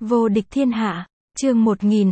Vô địch thiên hạ, chương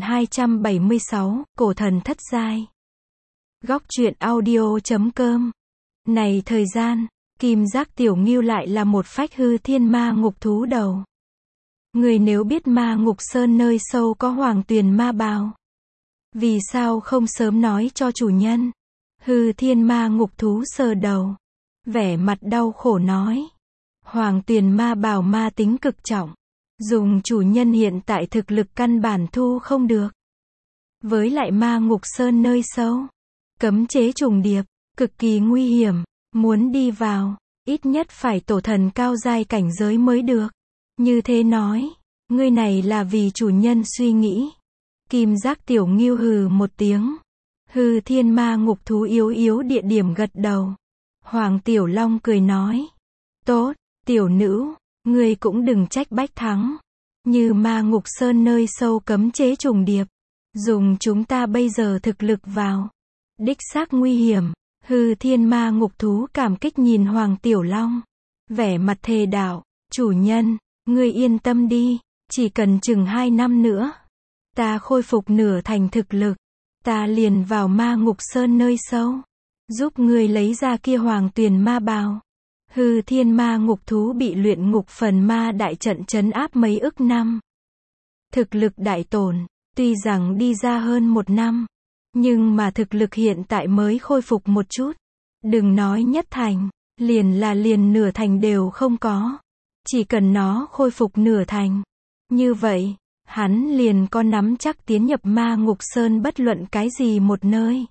1276, cổ thần thất giai. Góc truyện audio.com. Này thời gian, Kim Giác Tiểu Ngưu lại là một phách hư thiên ma ngục thú đầu. Người nếu biết ma ngục sơn nơi sâu có hoàng tuyền ma bào, vì sao không sớm nói cho chủ nhân? Hư thiên ma ngục thú sờ đầu, vẻ mặt đau khổ nói. Hoàng tuyền ma bào ma tính cực trọng, dùng chủ nhân hiện tại thực lực căn bản thu không được. Với lại ma ngục sơn nơi sâu, cấm chế trùng điệp, cực kỳ nguy hiểm, muốn đi vào, ít nhất phải tổ thần cao giai cảnh giới mới được. Như thế nói, ngươi này là vì chủ nhân suy nghĩ. Kim Giác Tiểu Ngưu hừ một tiếng. Hư thiên ma ngục thú yếu yếu địa điểm gật đầu. Hoàng Tiểu Long cười nói. Tốt, tiểu nữ, ngươi cũng đừng trách Bách Thắng. Như ma ngục sơn nơi sâu cấm chế trùng điệp, dùng chúng ta bây giờ thực lực vào, đích xác nguy hiểm. Hư thiên ma ngục thú cảm kích nhìn Hoàng Tiểu Long, vẻ mặt thề đạo, chủ nhân, ngươi yên tâm đi, chỉ cần chừng 2 năm nữa, ta khôi phục nửa thành thực lực, ta liền vào ma ngục sơn nơi sâu, giúp ngươi lấy ra kia hoàng tuyền ma bào. Hư thiên ma ngục thú bị luyện ngục phần ma đại trận trấn áp mấy ức năm. Thực lực đại tổn, tuy rằng đi ra hơn 1 năm, nhưng mà thực lực hiện tại mới khôi phục một chút. Đừng nói nhất thành, liền nửa thành đều không có. Chỉ cần nó khôi phục nửa thành, như vậy, hắn liền có nắm chắc tiến nhập ma ngục sơn bất luận cái gì một nơi.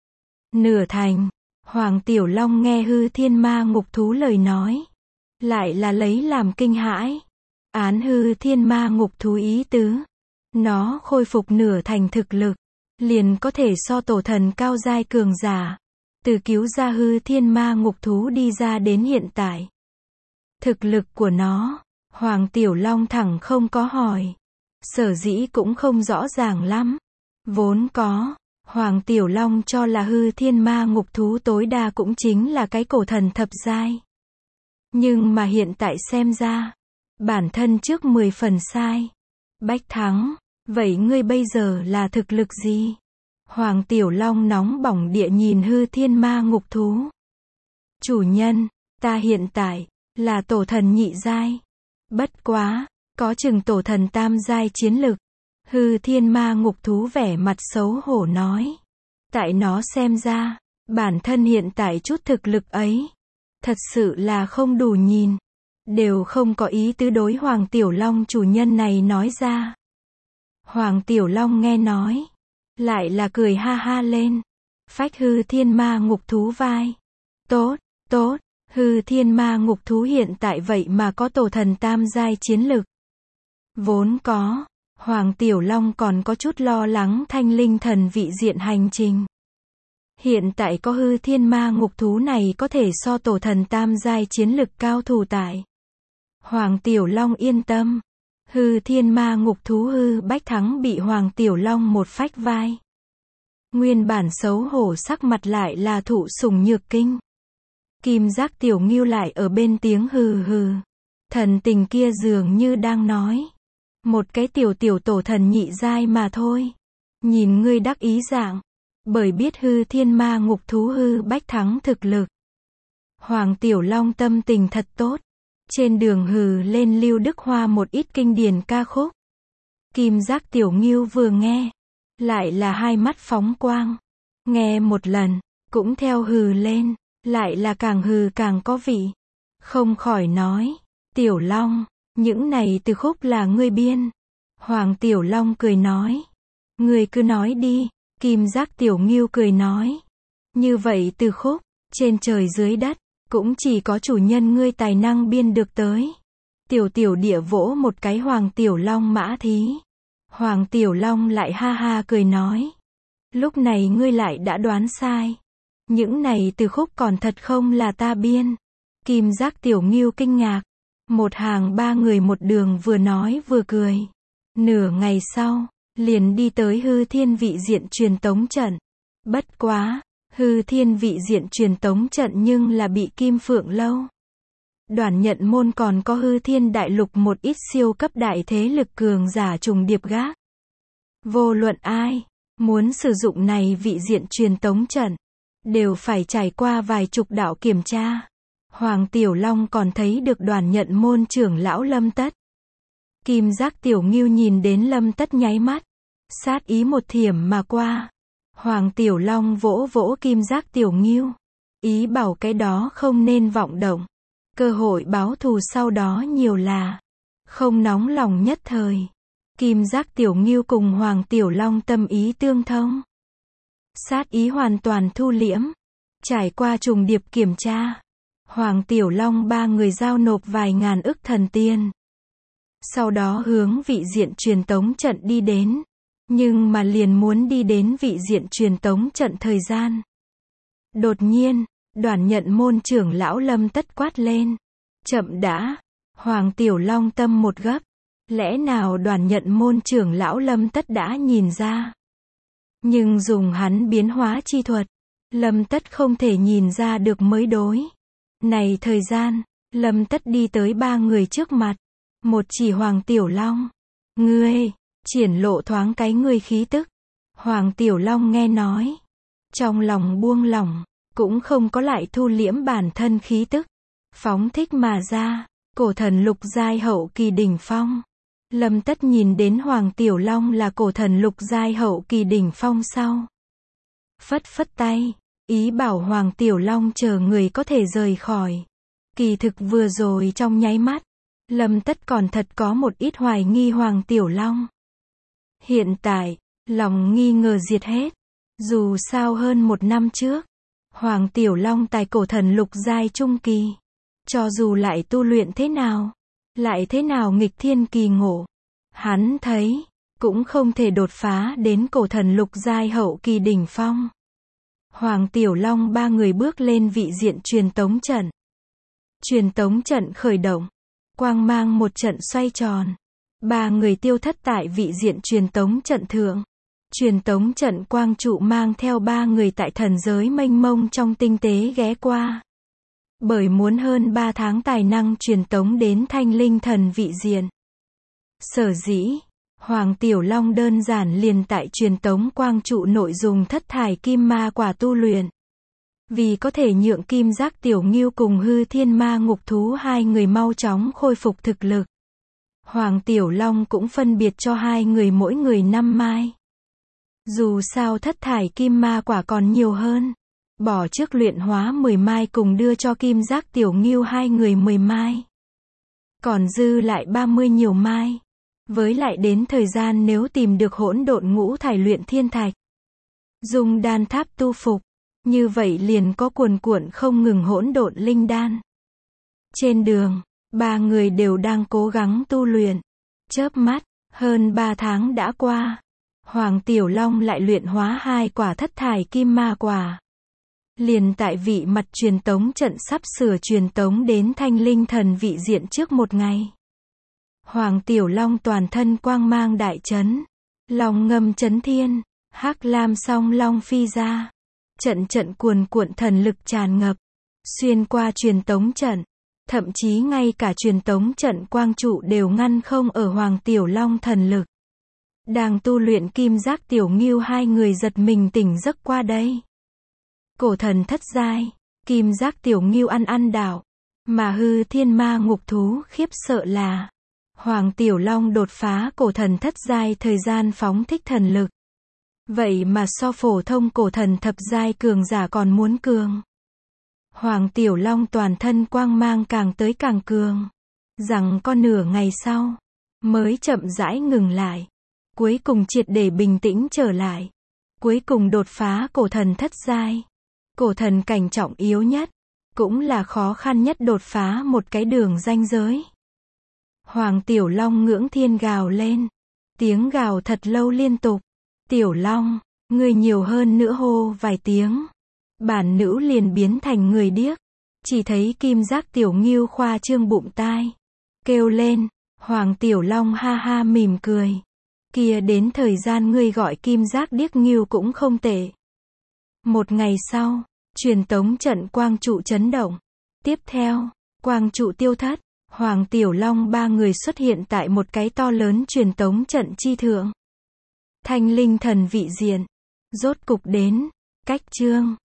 Nửa thành. Hoàng Tiểu Long nghe hư thiên ma ngục thú lời nói, lại là lấy làm kinh hãi. Án hư thiên ma ngục thú ý tứ, nó khôi phục nửa thành thực lực, liền có thể so tổ thần cao giai cường giả. Từ cứu ra hư thiên ma ngục thú đi ra đến hiện tại, thực lực của nó, Hoàng Tiểu Long thẳng không có hỏi. Sở dĩ cũng không rõ ràng lắm. Vốn có, Hoàng Tiểu Long cho là hư thiên ma ngục thú tối đa cũng chính là cái cổ thần thập giai. Nhưng mà hiện tại xem ra, bản thân trước 10 phần sai. Bách Thắng, vậy ngươi bây giờ là thực lực gì? Hoàng Tiểu Long nóng bỏng địa nhìn hư thiên ma ngục thú. Chủ nhân, ta hiện tại, là tổ thần nhị giai. Bất quá, có chừng tổ thần tam giai chiến lực. Hư thiên ma ngục thú vẻ mặt xấu hổ nói. Tại nó xem ra, bản thân hiện tại chút thực lực ấy, thật sự là không đủ nhìn. Đều không có ý tứ đối Hoàng Tiểu Long chủ nhân này nói ra. Hoàng Tiểu Long nghe nói, lại là cười ha ha lên. Phách hư thiên ma ngục thú vai. Tốt, tốt, hư thiên ma ngục thú hiện tại vậy mà có tổ thần tam giai chiến lực. Vốn có, Hoàng Tiểu Long còn có chút lo lắng thanh linh thần vị diện hành trình. Hiện tại có hư thiên ma ngục thú này có thể so tổ thần tam giai chiến lực cao thủ tại. Hoàng Tiểu Long yên tâm. Hư thiên ma ngục thú hư Bách Thắng bị Hoàng Tiểu Long một phách vai. Nguyên bản xấu hổ sắc mặt lại là thụ sủng nhược kinh. Kim Giác Tiểu Ngưu lại ở bên tiếng hừ hừ. Thần tình kia dường như đang nói. Một cái tiểu tổ thần nhị giai mà thôi. Nhìn ngươi đắc ý dạng. Bởi biết hư thiên ma ngục thú hư Bách Thắng thực lực. Hoàng Tiểu Long tâm tình thật tốt. Trên đường hừ lên Lưu Đức Hoa một ít kinh điển ca khúc. Kim Giác Tiểu Ngưu vừa nghe, lại là hai mắt phóng quang. Nghe một lần, cũng theo hừ lên, lại là càng hừ càng có vị. Không khỏi nói, Tiểu Long, những này từ khúc là ngươi biên. Hoàng Tiểu Long cười nói, ngươi cứ nói đi. Kim Giác Tiểu Ngưu cười nói, như vậy từ khúc, trên trời dưới đất, cũng chỉ có chủ nhân ngươi tài năng biên được tới. Tiểu địa vỗ một cái Hoàng Tiểu Long mã thí. Hoàng Tiểu Long lại ha ha cười nói, lúc này ngươi lại đã đoán sai. Những này từ khúc còn thật không là ta biên. Kim Giác Tiểu Ngưu kinh ngạc. Một hàng 3 người một đường vừa nói vừa cười. Nửa ngày sau, liền đi tới hư thiên vị diện truyền tống trận. Bất quá, hư thiên vị diện truyền tống trận nhưng là bị Kim Phượng Lâu Đoản Nhận Môn còn có Hư Thiên Đại Lục một ít siêu cấp đại thế lực cường giả trùng điệp gác. Vô luận ai muốn sử dụng này vị diện truyền tống trận, đều phải trải qua vài chục đạo kiểm tra. Hoàng Tiểu Long còn thấy được Đoản Nhận Môn trưởng lão Lâm Tất. Kim Giác Tiểu Ngưu nhìn đến Lâm Tất nháy mắt, sát ý một thiểm mà qua. Hoàng Tiểu Long vỗ vỗ Kim Giác Tiểu Ngưu, ý bảo cái đó không nên vọng động. Cơ hội báo thù sau đó nhiều là không nóng lòng nhất thời. Kim Giác Tiểu Ngưu cùng Hoàng Tiểu Long tâm ý tương thông, sát ý hoàn toàn thu liễm. Trải qua trùng điệp kiểm tra, Hoàng Tiểu Long ba người giao nộp vài ngàn ức thần tiên. Sau đó hướng vị diện truyền tống trận đi đến. Nhưng mà liền muốn đi đến vị diện truyền tống trận thời gian. Đột nhiên, Đoản Nhận Môn trưởng lão Lâm Tất quát lên. Chậm đã. Hoàng Tiểu Long tâm một gấp. Lẽ nào Đoản Nhận Môn trưởng lão Lâm Tất đã nhìn ra? Nhưng dùng hắn biến hóa chi thuật, Lâm Tất không thể nhìn ra được mới đối. Này thời gian, Lâm Tất đi tới ba người trước mặt. Một chỉ Hoàng Tiểu Long. Ngươi, triển lộ thoáng cái ngươi khí tức. Hoàng Tiểu Long nghe nói, trong lòng buông lỏng, cũng không có lại thu liễm bản thân khí tức. Phóng thích mà ra, cổ thần lục giai hậu kỳ đỉnh phong. Lâm Tất nhìn đến Hoàng Tiểu Long là cổ thần lục giai hậu kỳ đỉnh phong sau. Phất phất tay, ý bảo Hoàng Tiểu Long chờ người có thể rời khỏi. Kỳ thực vừa rồi trong nháy mắt, Lâm Tất còn thật có một ít hoài nghi Hoàng Tiểu Long. Hiện tại, lòng nghi ngờ diệt hết. Dù sao hơn một năm trước, Hoàng Tiểu Long tài cổ thần lục giai trung kỳ. Cho dù lại tu luyện thế nào, lại thế nào nghịch thiên kỳ ngộ, hắn thấy, cũng không thể đột phá đến cổ thần lục giai hậu kỳ đỉnh phong. Hoàng Tiểu Long ba người bước lên vị diện truyền tống trận. Truyền tống trận khởi động, quang mang một trận xoay tròn. Ba người tiêu thất tại vị diện truyền tống trận thượng. Truyền tống trận quang trụ mang theo ba người tại thần giới mênh mông trong tinh tế ghé qua. Bởi muốn hơn 3 tháng tài năng truyền tống đến Thanh Linh Thần vị diện. Sở dĩ, Hoàng Tiểu Long đơn giản liền tại truyền tống quang trụ nội dung thất thải kim ma quả tu luyện. Vì có thể nhượng Kim Giác Tiểu Ngưu cùng Hư Thiên Ma Ngục Thú hai người mau chóng khôi phục thực lực, Hoàng Tiểu Long cũng phân biệt cho hai người mỗi người 5 mai. Dù sao thất thải kim ma quả còn nhiều hơn, bỏ trước luyện hóa 10 mai cùng đưa cho Kim Giác Tiểu Ngưu hai người 10 mai. Còn dư lại 30 nhiều mai. Với lại đến thời gian nếu tìm được hỗn độn ngũ thải luyện thiên thạch, dùng đan tháp tu phục, như vậy liền có cuồn cuộn không ngừng hỗn độn linh đan. Trên đường, ba người đều đang cố gắng tu luyện. Chớp mắt, hơn 3 tháng đã qua. Hoàng Tiểu Long lại luyện hóa 2 quả thất thải kim ma quả. Liền tại vị mặt truyền tống trận sắp sửa truyền tống đến Thanh Linh Thần vị diện trước một ngày. Hoàng Tiểu Long toàn thân quang mang đại chấn. Long ngâm chấn thiên, hắc lam song long phi ra. Trận trận cuồn cuộn thần lực tràn ngập, xuyên qua truyền tống trận. Thậm chí ngay cả truyền tống trận quang trụ đều ngăn không ở Hoàng Tiểu Long thần lực. Đang tu luyện Kim Giác Tiểu Ngưu hai người giật mình tỉnh giấc qua đây. Cổ thần thất giai, Kim Giác Tiểu Ngưu ăn đảo. Mà Hư Thiên Ma Ngục Thú khiếp sợ là Hoàng Tiểu Long đột phá cổ thần thất giai thời gian phóng thích thần lực. Vậy mà so phổ thông cổ thần thập giai cường giả còn muốn cường. Hoàng Tiểu Long toàn thân quang mang càng tới càng cường. Rằng con nửa ngày sau, mới chậm rãi ngừng lại. Cuối cùng triệt để bình tĩnh trở lại. Cuối cùng đột phá cổ thần thất giai. Cổ thần cảnh trọng yếu nhất, cũng là khó khăn nhất đột phá một cái đường ranh giới. Hoàng Tiểu Long ngưỡng thiên gào lên. Tiếng gào thật lâu liên tục. Tiểu Long, ngươi nhiều hơn nữa hô vài tiếng. Bản nữ liền biến thành người điếc. Chỉ thấy Kim Giác Tiểu Ngưu khoa trương bụng tai. Kêu lên, Hoàng Tiểu Long ha ha mỉm cười. Kia đến thời gian ngươi gọi Kim Giác điếc Ngưu cũng không tệ. Một ngày sau, truyền tống trận quang trụ chấn động. Tiếp theo, Quang trụ tiêu thất, Hoàng Tiểu Long ba người xuất hiện tại một cái to lớn truyền tống trận chi thượng. Thanh linh thần vị diện. Rốt cục đến. Cách chương.